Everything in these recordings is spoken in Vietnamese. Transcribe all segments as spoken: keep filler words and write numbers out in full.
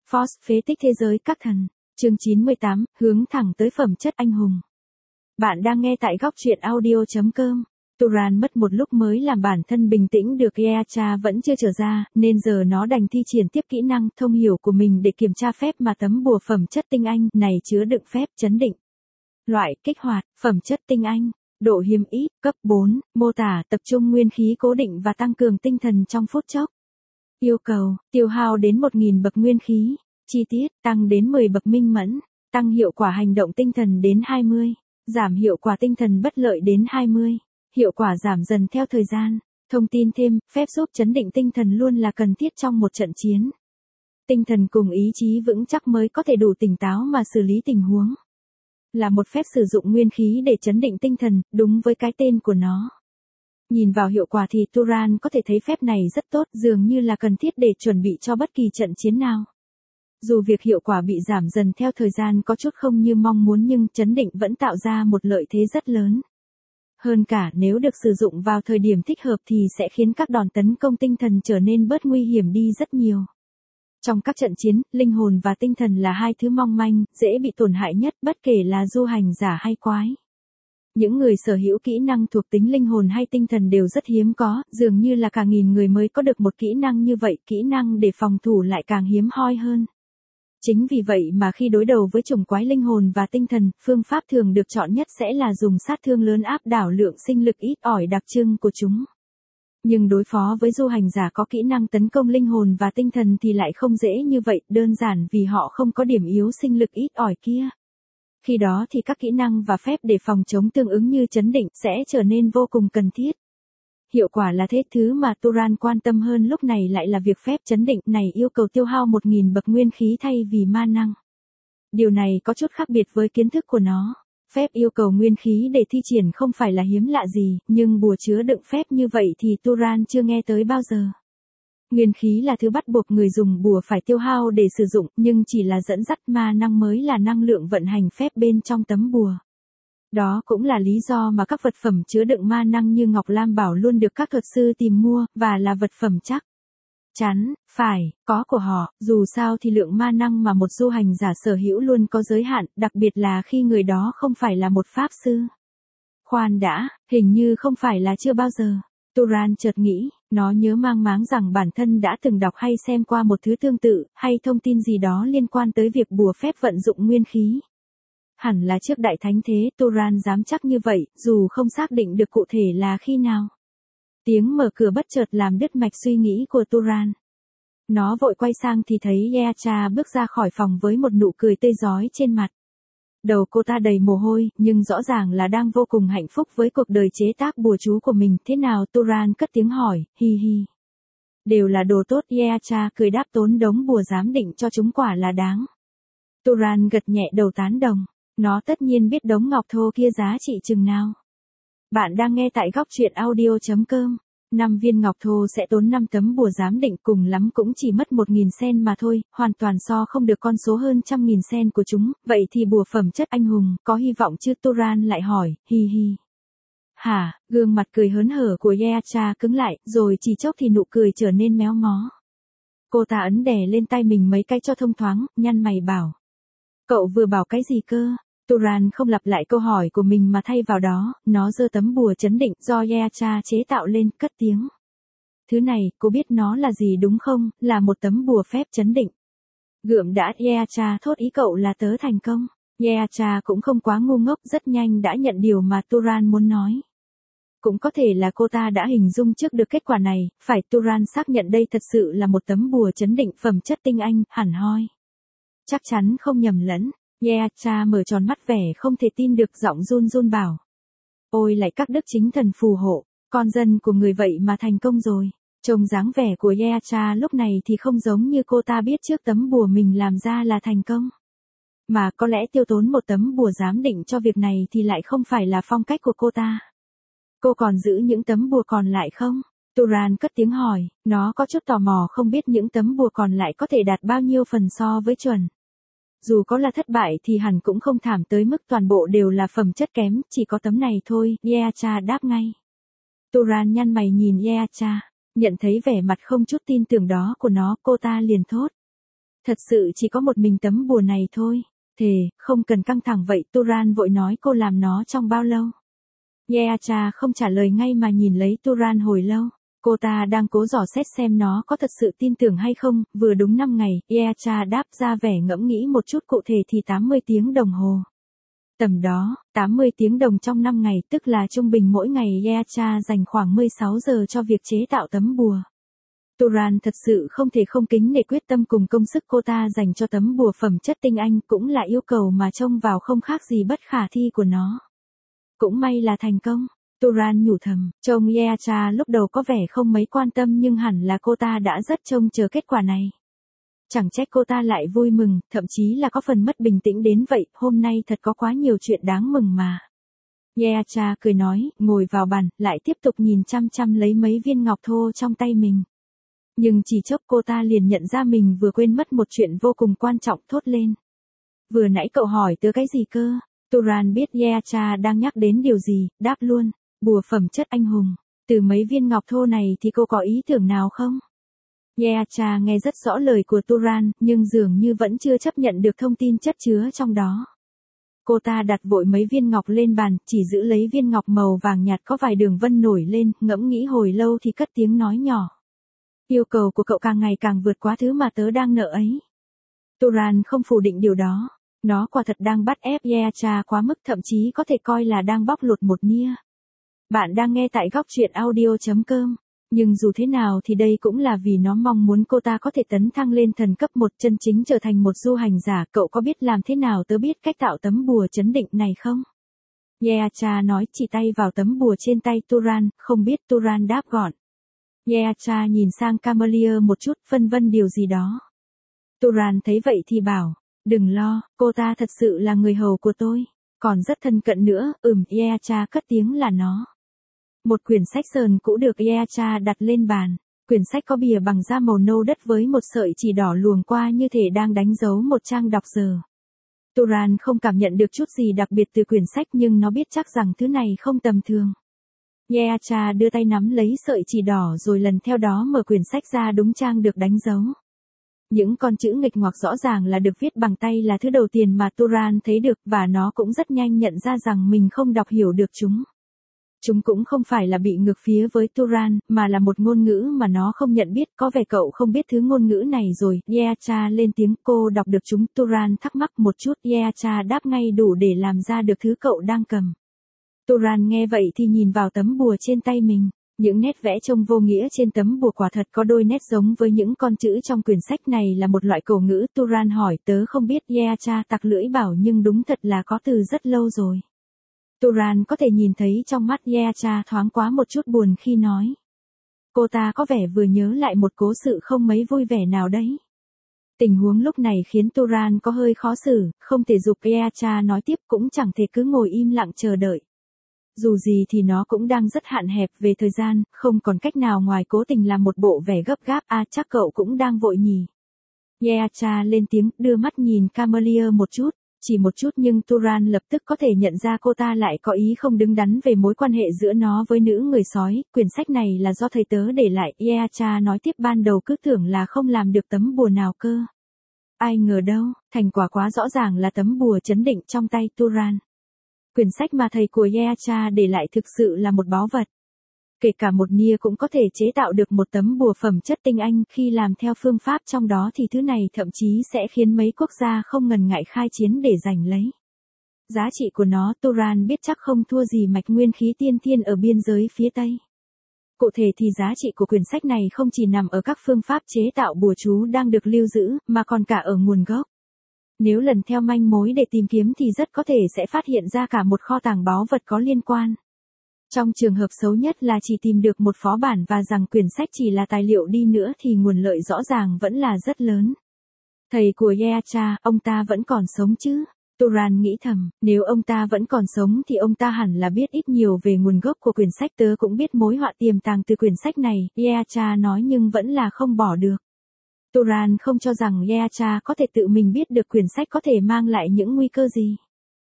Force phế tích thế giới các thần. Chương chín mươi tám, hướng thẳng tới phẩm chất anh hùng. Bạn đang nghe tại góc truyện audio chấm com. Turan mất một lúc mới làm bản thân bình tĩnh được, Eacha vẫn chưa trở ra, nên giờ nó đành thi triển tiếp kỹ năng thông hiểu của mình để kiểm tra phép mà tấm bùa phẩm chất tinh anh này chứa đựng phép chấn định. Loại, kích hoạt, phẩm chất tinh anh, độ hiếm ít, cấp bốn, mô tả tập trung nguyên khí cố định và tăng cường tinh thần trong phút chốc. Yêu cầu, tiêu hao đến một nghìn bậc nguyên khí, chi tiết, tăng đến mười bậc minh mẫn, tăng hiệu quả hành động tinh thần đến hai mươi, giảm hiệu quả tinh thần bất lợi đến hai mươi. Hiệu quả giảm dần theo thời gian. Thông tin thêm, phép giúp chấn định tinh thần luôn là cần thiết trong một trận chiến. Tinh thần cùng ý chí vững chắc mới có thể đủ tỉnh táo mà xử lý tình huống. Là một phép sử dụng nguyên khí để chấn định tinh thần, đúng với cái tên của nó. Nhìn vào hiệu quả thì Turan có thể thấy phép này rất tốt, dường như là cần thiết để chuẩn bị cho bất kỳ trận chiến nào. Dù việc hiệu quả bị giảm dần theo thời gian có chút không như mong muốn, nhưng chấn định vẫn tạo ra một lợi thế rất lớn. Hơn cả, nếu được sử dụng vào thời điểm thích hợp thì sẽ khiến các đòn tấn công tinh thần trở nên bớt nguy hiểm đi rất nhiều. Trong các trận chiến, linh hồn và tinh thần là hai thứ mong manh, dễ bị tổn hại nhất, bất kể là du hành giả hay quái. Những người sở hữu kỹ năng thuộc tính linh hồn hay tinh thần đều rất hiếm có, dường như là cả nghìn người mới có được một kỹ năng như vậy, kỹ năng để phòng thủ lại càng hiếm hoi hơn. Chính vì vậy mà khi đối đầu với chủng quái linh hồn và tinh thần, phương pháp thường được chọn nhất sẽ là dùng sát thương lớn áp đảo lượng sinh lực ít ỏi đặc trưng của chúng. Nhưng đối phó với du hành giả có kỹ năng tấn công linh hồn và tinh thần thì lại không dễ như vậy, đơn giản vì họ không có điểm yếu sinh lực ít ỏi kia. Khi đó thì các kỹ năng và phép để phòng chống tương ứng như chấn định sẽ trở nên vô cùng cần thiết. Hiệu quả là thế, thứ mà Turan quan tâm hơn lúc này lại là việc phép chấn định này yêu cầu tiêu hao một nghìn bậc nguyên khí thay vì ma năng. Điều này có chút khác biệt với kiến thức của nó. Phép yêu cầu nguyên khí để thi triển không phải là hiếm lạ gì, nhưng bùa chứa đựng phép như vậy thì Turan chưa nghe tới bao giờ. Nguyên khí là thứ bắt buộc người dùng bùa phải tiêu hao để sử dụng, nhưng chỉ là dẫn dắt, ma năng mới là năng lượng vận hành phép bên trong tấm bùa. Đó cũng là lý do mà các vật phẩm chứa đựng ma năng như ngọc lam bảo luôn được các thuật sư tìm mua, và là vật phẩm chắc chắn, phải, có của họ. Dù sao thì lượng ma năng mà một du hành giả sở hữu luôn có giới hạn, đặc biệt là khi người đó không phải là một pháp sư. Khoan đã, hình như không phải là chưa bao giờ. Turan chợt nghĩ, nó nhớ mang máng rằng bản thân đã từng đọc hay xem qua một thứ tương tự, hay thông tin gì đó liên quan tới việc bùa phép vận dụng nguyên khí. Hẳn là trước Đại Thánh Thế, Turan dám chắc như vậy, dù không xác định được cụ thể là khi nào. Tiếng mở cửa bất chợt làm đứt mạch suy nghĩ của Turan. Nó vội quay sang thì thấy Eacha bước ra khỏi phòng với một nụ cười tươi rói trên mặt. Đầu cô ta đầy mồ hôi, nhưng rõ ràng là đang vô cùng hạnh phúc với cuộc đời chế tác bùa chú của mình. Thế nào? Turan cất tiếng hỏi, hi hi. Đều là đồ tốt, Eacha cười đáp, tốn đống bùa giám định cho chúng quả là đáng. Turan gật nhẹ đầu tán đồng. Nó tất nhiên biết đống ngọc thô kia giá trị chừng nào. Bạn đang nghe tại góc truyện audio chấm com. năm viên ngọc thô sẽ tốn năm tấm bùa giám định, cùng lắm cũng chỉ mất một nghìn sen mà thôi, hoàn toàn so không được con số hơn trăm nghìn sen của chúng. Vậy thì bùa phẩm chất anh hùng, có hy vọng chứ? Turan lại hỏi, hi hi. Hả? Gương mặt cười hớn hở của Eacha cứng lại, rồi chỉ chốc thì nụ cười trở nên méo mó. Cô ta ấn đè lên tay mình mấy cái cho thông thoáng, nhăn mày bảo. Cậu vừa bảo cái gì cơ? Turan không lặp lại câu hỏi của mình mà thay vào đó, nó giơ tấm bùa chấn định do Eacha chế tạo lên, cất tiếng. Thứ này, cô biết nó là gì đúng không? Là một tấm bùa phép chấn định. Gượm đã, Eacha thốt, ý cậu là tớ thành công. Eacha cũng không quá ngu ngốc, rất nhanh đã nhận điều mà Turan muốn nói. Cũng có thể là cô ta đã hình dung trước được kết quả này, phải. Turan xác nhận đây thật sự là một tấm bùa chấn định phẩm chất tinh anh, hẳn hoi. Chắc chắn không nhầm lẫn. Eacha mở tròn mắt vẻ không thể tin được, giọng run run bảo. Ôi lại các đức chính thần phù hộ, con dân của người vậy mà thành công rồi. Trông dáng vẻ của Eacha lúc này thì không giống như cô ta biết trước tấm bùa mình làm ra là thành công. Mà có lẽ tiêu tốn một tấm bùa giám định cho việc này thì lại không phải là phong cách của cô ta. Cô còn giữ những tấm bùa còn lại không? Turan cất tiếng hỏi, nó có chút tò mò không biết những tấm bùa còn lại có thể đạt bao nhiêu phần so với chuẩn. Dù có là thất bại thì hẳn cũng không thảm tới mức toàn bộ đều là phẩm chất kém, chỉ có tấm này thôi, Eacha đáp ngay. Turan nhăn mày nhìn Eacha, nhận thấy vẻ mặt không chút tin tưởng đó của nó, cô ta liền thốt. Thật sự chỉ có một mình tấm bùa này thôi. Thề, không cần căng thẳng vậy, Turan vội nói cô làm nó trong bao lâu. Yeacha không trả lời ngay mà nhìn lấy Turan hồi lâu. Cô ta đang cố dò xét xem nó có thật sự tin tưởng hay không, vừa đúng năm ngày, Yeacha đáp ra vẻ ngẫm nghĩ một chút cụ thể thì tám mươi tiếng đồng hồ. Tầm đó, tám mươi tiếng đồng trong năm ngày tức là trung bình mỗi ngày Yeacha dành khoảng mười sáu giờ cho việc chế tạo tấm bùa. Turan thật sự không thể không kính nể quyết tâm cùng công sức cô ta dành cho tấm bùa phẩm chất tinh anh cũng là yêu cầu mà trông vào không khác gì bất khả thi của nó. Cũng may là thành công. Turan nhủ thầm, trông Yeacha lúc đầu có vẻ không mấy quan tâm nhưng hẳn là cô ta đã rất trông chờ kết quả này. Chẳng trách cô ta lại vui mừng, thậm chí là có phần mất bình tĩnh đến vậy, hôm nay thật có quá nhiều chuyện đáng mừng mà. Yeacha cười nói, ngồi vào bàn, lại tiếp tục nhìn chăm chăm lấy mấy viên ngọc thô trong tay mình. Nhưng chỉ chốc cô ta liền nhận ra mình vừa quên mất một chuyện vô cùng quan trọng, thốt lên. Vừa nãy cậu hỏi tớ cái gì cơ? Turan biết Yeacha đang nhắc đến điều gì, đáp luôn, bùa phẩm chất anh hùng. Từ mấy viên ngọc thô này thì cô có ý tưởng nào không? Yeacha nghe rất rõ lời của Turan, nhưng dường như vẫn chưa chấp nhận được thông tin chất chứa trong đó. Cô ta đặt vội mấy viên ngọc lên bàn, chỉ giữ lấy viên ngọc màu vàng nhạt có vài đường vân nổi lên, ngẫm nghĩ hồi lâu thì cất tiếng nói nhỏ. Yêu cầu của cậu càng ngày càng vượt quá thứ mà tớ đang nợ ấy. Turan không phủ định điều đó. Nó quả thật đang bắt ép Yeacha quá mức, thậm chí có thể coi là đang bóc lột một nia. Bạn đang nghe tại góc truyện audio chấm com. Nhưng dù thế nào thì đây cũng là vì nó mong muốn cô ta có thể tấn thăng lên thần cấp một, chân chính trở thành một du hành giả. Cậu có biết làm thế nào tớ biết cách tạo tấm bùa chấn định này không? Yeacha nói, chỉ tay vào tấm bùa trên tay Turan, không biết. Turan đáp gọn. Yeacha nhìn sang Camelier một chút, phân vân điều gì đó. Turan thấy vậy thì bảo, đừng lo, cô ta thật sự là người hầu của tôi, còn rất thân cận nữa. Ừm, Yeacha cất tiếng là nó. Một quyển sách sờn cũ được Yeacha đặt lên bàn. Quyển sách có bìa bằng da màu nâu đất với một sợi chỉ đỏ luồn qua như thể đang đánh dấu một trang đọc giờ. Turan không cảm nhận được chút gì đặc biệt từ quyển sách nhưng nó biết chắc rằng thứ này không tầm thường. Yeacha đưa tay nắm lấy sợi chỉ đỏ rồi lần theo đó mở quyển sách ra, đúng trang được đánh dấu. Những con chữ nghịch ngoạc rõ ràng là được viết bằng tay là thứ đầu tiên mà Turan thấy được, và nó cũng rất nhanh nhận ra rằng mình không đọc hiểu được chúng. Chúng cũng không phải là bị ngược phía với Turan, mà là một ngôn ngữ mà nó không nhận biết. Có vẻ cậu không biết thứ ngôn ngữ này rồi. Yeacha lên tiếng, cô đọc được chúng. Turan thắc mắc một chút, Yeacha đáp ngay đủ để làm ra được thứ cậu đang cầm. Turan nghe vậy thì nhìn vào tấm bùa trên tay mình. Những nét vẽ trông vô nghĩa trên tấm bùa quả thật có đôi nét giống với những con chữ trong quyển sách này là một loại cổ ngữ. Turan hỏi, tớ không biết. Yeacha tặc lưỡi bảo, nhưng đúng thật là có từ rất lâu rồi. Turan có thể nhìn thấy trong mắt Yeacha thoáng quá một chút buồn khi nói. Cô ta có vẻ vừa nhớ lại một cố sự không mấy vui vẻ nào đấy. Tình huống lúc này khiến Turan có hơi khó xử, không thể giục Yeacha nói tiếp, cũng chẳng thể cứ ngồi im lặng chờ đợi. Dù gì thì nó cũng đang rất hạn hẹp về thời gian, không còn cách nào ngoài cố tình làm một bộ vẻ gấp gáp. À, chắc cậu cũng đang vội nhỉ. Yeacha lên tiếng, đưa mắt nhìn Camelier một chút. Chỉ một chút nhưng Turan lập tức có thể nhận ra cô ta lại có ý không đứng đắn về mối quan hệ giữa nó với nữ người sói. Quyển sách này là do thầy tớ để lại. Yeacha nói tiếp, ban đầu cứ tưởng là không làm được tấm bùa nào cơ. Ai ngờ đâu, thành quả quá rõ ràng là tấm bùa chấn định trong tay Turan. Quyển sách mà thầy của Yeacha để lại thực sự là một báu vật. Kể cả một nia cũng có thể chế tạo được một tấm bùa phẩm chất tinh anh, khi làm theo phương pháp trong đó thì thứ này thậm chí sẽ khiến mấy quốc gia không ngần ngại khai chiến để giành lấy. Giá trị của nó Turan biết chắc không thua gì mạch nguyên khí tiên thiên ở biên giới phía Tây. Cụ thể thì giá trị của quyển sách này không chỉ nằm ở các phương pháp chế tạo bùa chú đang được lưu giữ, mà còn cả ở nguồn gốc. Nếu lần theo manh mối để tìm kiếm thì rất có thể sẽ phát hiện ra cả một kho tàng báu vật có liên quan. Trong trường hợp xấu nhất là chỉ tìm được một phó bản và rằng quyển sách chỉ là tài liệu đi nữa thì nguồn lợi rõ ràng vẫn là rất lớn. Thầy của Yeacha, ông ta vẫn còn sống chứ? Turan nghĩ thầm, nếu ông ta vẫn còn sống thì ông ta hẳn là biết ít nhiều về nguồn gốc của quyển sách. Tớ cũng biết mối họa tiềm tàng từ quyển sách này, Yeacha nói, nhưng vẫn là không bỏ được. Turan không cho rằng Yeacha có thể tự mình biết được quyển sách có thể mang lại những nguy cơ gì.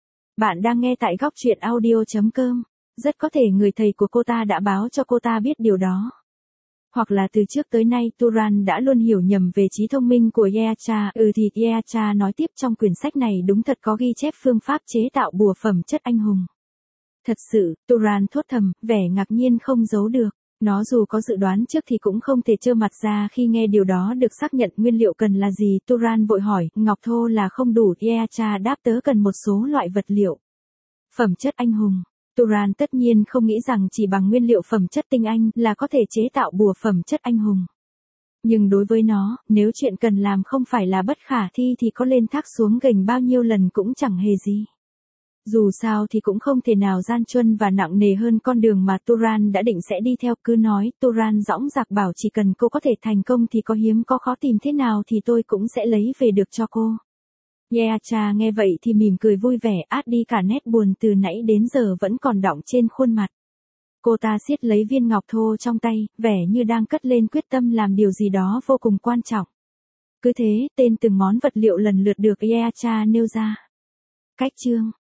Bạn đang nghe tại góc truyện audio chấm com. Rất có thể người thầy của cô ta đã báo cho cô ta biết điều đó. Hoặc là từ trước tới nay Turan đã luôn hiểu nhầm về trí thông minh của Yeacha. Ừ thì Yeacha nói tiếp, trong quyển sách này đúng thật có ghi chép phương pháp chế tạo bùa phẩm chất anh hùng. Thật sự, Turan thốt thầm, vẻ ngạc nhiên không giấu được. Nó dù có dự đoán trước thì cũng không thể trơ mặt ra khi nghe điều đó được xác nhận. Nguyên liệu cần là gì? Turan vội hỏi. Ngọc thô là không đủ. Yeacha đáp, tớ cần một số loại vật liệu. Phẩm chất anh hùng. Turan tất nhiên không nghĩ rằng chỉ bằng nguyên liệu phẩm chất tinh anh là có thể chế tạo bùa phẩm chất anh hùng. Nhưng đối với nó, nếu chuyện cần làm không phải là bất khả thi thì có lên thác xuống gành bao nhiêu lần cũng chẳng hề gì. Dù sao thì cũng không thể nào gian truân và nặng nề hơn con đường mà Turan đã định sẽ đi theo. Cứ nói, Turan dõng dạc bảo chỉ cần cô có thể thành công thì có hiếm có khó tìm thế nào thì tôi cũng sẽ lấy về được cho cô. Yeacha nghe vậy thì mỉm cười vui vẻ, át đi cả nét buồn từ nãy đến giờ vẫn còn đọng trên khuôn mặt. Cô ta siết lấy viên ngọc thô trong tay, vẻ như đang cất lên quyết tâm làm điều gì đó vô cùng quan trọng. Cứ thế, tên từng món vật liệu lần lượt được Yeacha nêu ra. Cách chương